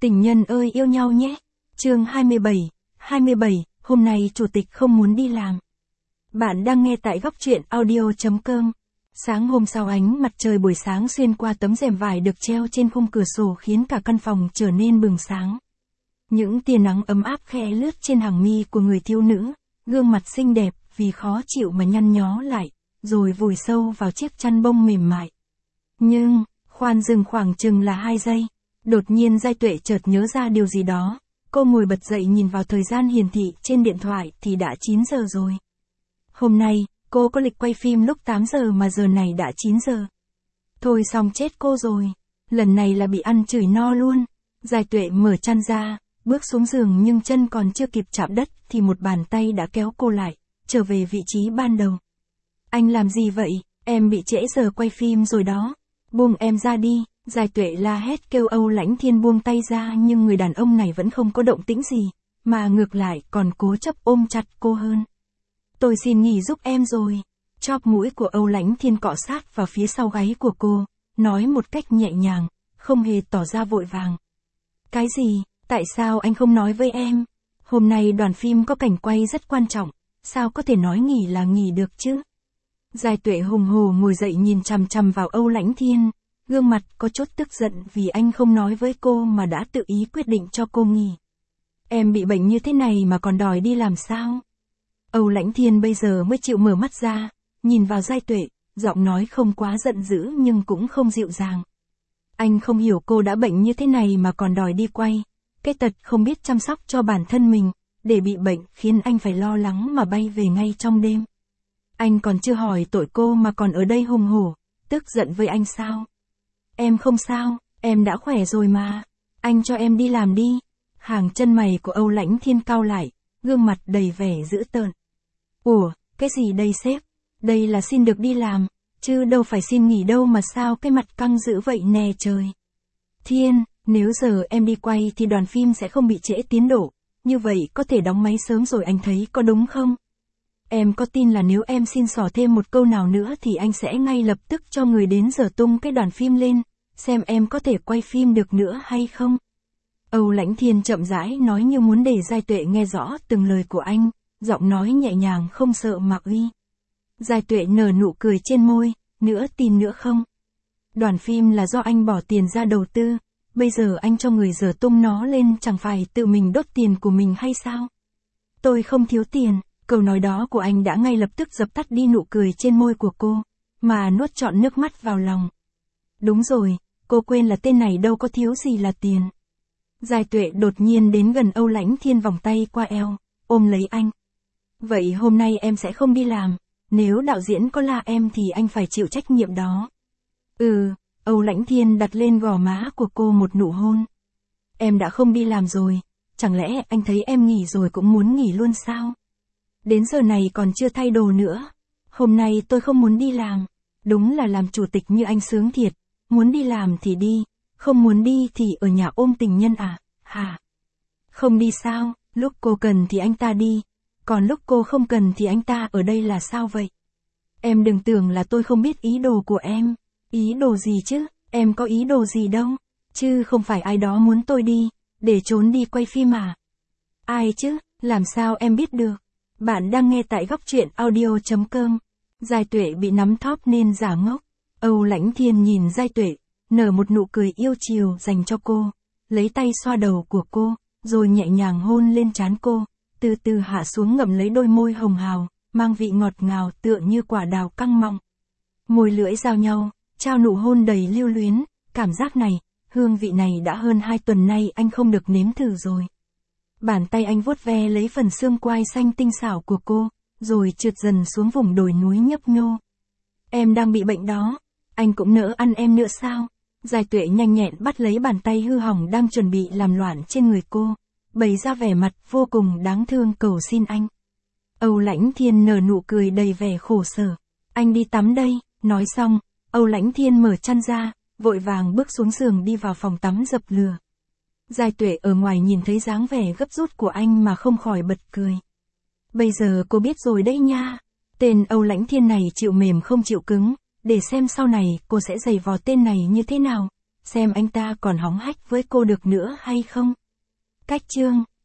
Tình nhân ơi yêu nhau nhé. Chương 27, hôm nay chủ tịch không muốn đi làm. Bạn đang nghe tại góc truyện audio.com. Sáng hôm sau ánh mặt trời buổi sáng xuyên qua tấm rèm vải được treo trên khung cửa sổ khiến cả căn phòng trở nên bừng sáng. Những tia nắng ấm áp khẽ lướt trên hàng mi của người thiếu nữ, gương mặt xinh đẹp vì khó chịu mà nhăn nhó lại, rồi vùi sâu vào chiếc chăn bông mềm mại. Nhưng, khoan dừng khoảng chừng là 2 giây. Đột nhiên Giai Tuệ chợt nhớ ra điều gì đó, cô ngồi bật dậy nhìn vào thời gian hiển thị trên điện thoại thì đã 9 giờ rồi. Hôm nay, cô có lịch quay phim lúc 8 giờ mà giờ này đã 9 giờ. Thôi xong chết cô rồi, lần này là bị ăn chửi no luôn. Giai Tuệ mở chăn ra, bước xuống giường nhưng chân còn chưa kịp chạm đất thì một bàn tay đã kéo cô lại, trở về vị trí ban đầu. Anh làm gì vậy, em bị trễ giờ quay phim rồi đó, buông em ra đi. Giai Tuệ la hét kêu Âu Lãnh Thiên buông tay ra nhưng người đàn ông này vẫn không có động tĩnh gì, mà ngược lại còn cố chấp ôm chặt cô hơn. Tôi xin nghỉ giúp em rồi. Chóp mũi của Âu Lãnh Thiên cọ sát vào phía sau gáy của cô, nói một cách nhẹ nhàng, không hề tỏ ra vội vàng. Cái gì, tại sao anh không nói với em? Hôm nay đoàn phim có cảnh quay rất quan trọng, sao có thể nói nghỉ là nghỉ được chứ? Giai Tuệ hùng hổ ngồi dậy nhìn chằm chằm vào Âu Lãnh Thiên. Gương mặt có chút tức giận vì anh không nói với cô mà đã tự ý quyết định cho cô nghỉ. Em bị bệnh như thế này mà còn đòi đi làm sao? Âu Lãnh Thiên bây giờ mới chịu mở mắt ra, nhìn vào Giai Tuệ, giọng nói không quá giận dữ nhưng cũng không dịu dàng. Anh không hiểu cô đã bệnh như thế này mà còn đòi đi quay. Cái tật không biết chăm sóc cho bản thân mình, để bị bệnh khiến anh phải lo lắng mà bay về ngay trong đêm. Anh còn chưa hỏi tội cô mà còn ở đây hùng hổ, tức giận với anh sao? Em không sao, em đã khỏe rồi mà. Anh cho em đi làm đi. Hàng chân mày của Âu Lãnh Thiên cau lại, gương mặt đầy vẻ dữ tợn. Ủa, cái gì đây sếp? Đây là xin được đi làm, chứ đâu phải xin nghỉ đâu mà sao cái mặt căng dữ vậy nè trời. Thiên, nếu giờ em đi quay thì đoàn phim sẽ không bị trễ tiến độ, như vậy có thể đóng máy sớm rồi anh thấy có đúng không? Em có tin là nếu em xin xỏ thêm một câu nào nữa thì anh sẽ ngay lập tức cho người đến giờ tung cái đoàn phim lên, xem em có thể quay phim được nữa hay không? Âu Lãnh Thiên chậm rãi nói như muốn để Giai Tuệ nghe rõ từng lời của anh, giọng nói nhẹ nhàng không sợ mà uy. Giai Tuệ nở nụ cười trên môi, nữa tin nữa không? Đoàn phim là do anh bỏ tiền ra đầu tư, bây giờ anh cho người giờ tung nó lên chẳng phải tự mình đốt tiền của mình hay sao? Tôi không thiếu tiền. Câu nói đó của anh đã ngay lập tức dập tắt đi nụ cười trên môi của cô, mà nuốt trọn nước mắt vào lòng. Đúng rồi, cô quên là tên này đâu có thiếu gì là tiền. Giai Tuệ đột nhiên đến gần Âu Lãnh Thiên vòng tay qua eo, ôm lấy anh. Vậy hôm nay em sẽ không đi làm, nếu đạo diễn có la em thì anh phải chịu trách nhiệm đó. Âu Lãnh Thiên đặt lên gò má của cô một nụ hôn. Em đã không đi làm rồi, chẳng lẽ anh thấy em nghỉ rồi cũng muốn nghỉ luôn sao? Đến giờ này còn chưa thay đồ nữa. Hôm nay tôi không muốn đi làm. Đúng là làm chủ tịch như anh sướng thiệt. Muốn đi làm thì đi. Không muốn đi thì ở nhà ôm tình nhân à? Hả? Không đi sao? Lúc cô cần thì anh ta đi. Còn lúc cô không cần thì anh ta ở đây là sao vậy? Em đừng tưởng là tôi không biết ý đồ của em. Ý đồ gì chứ? Em có ý đồ gì đâu. Chứ không phải ai đó muốn tôi đi. Để trốn đi quay phim à? Ai chứ? Làm sao em biết được? Bạn đang nghe tại góc truyện audio.com. Giai Tuệ bị nắm thóp nên giả ngốc. Âu Lãnh Thiên nhìn Giai Tuệ, nở một nụ cười yêu chiều dành cho cô, lấy tay xoa đầu của cô, rồi nhẹ nhàng hôn lên trán cô, từ từ hạ xuống ngậm lấy đôi môi hồng hào, mang vị ngọt ngào tựa như quả đào căng mọng. Môi lưỡi giao nhau, trao nụ hôn đầy lưu luyến, cảm giác này, hương vị này đã hơn 2 tuần nay anh không được nếm thử rồi. Bàn tay anh vuốt ve lấy phần xương quai xanh tinh xảo của cô, rồi trượt dần xuống vùng đồi núi nhấp nhô. Em đang bị bệnh đó, anh cũng nỡ ăn em nữa sao? Giai Tuệ nhanh nhẹn bắt lấy bàn tay hư hỏng đang chuẩn bị làm loạn trên người cô, bày ra vẻ mặt vô cùng đáng thương cầu xin anh. Âu Lãnh Thiên nở nụ cười đầy vẻ khổ sở. Anh đi tắm đây, nói xong, Âu Lãnh Thiên mở chăn ra, vội vàng bước xuống giường đi vào phòng tắm dập lửa. Giai Tuệ ở ngoài nhìn thấy dáng vẻ gấp rút của anh mà không khỏi bật cười. Bây giờ cô biết rồi đấy nha. Tên Âu Lãnh Thiên này chịu mềm không chịu cứng, để xem sau này cô sẽ giày vò tên này như thế nào. xem anh ta còn hóng hách với cô được nữa hay không. Cách chương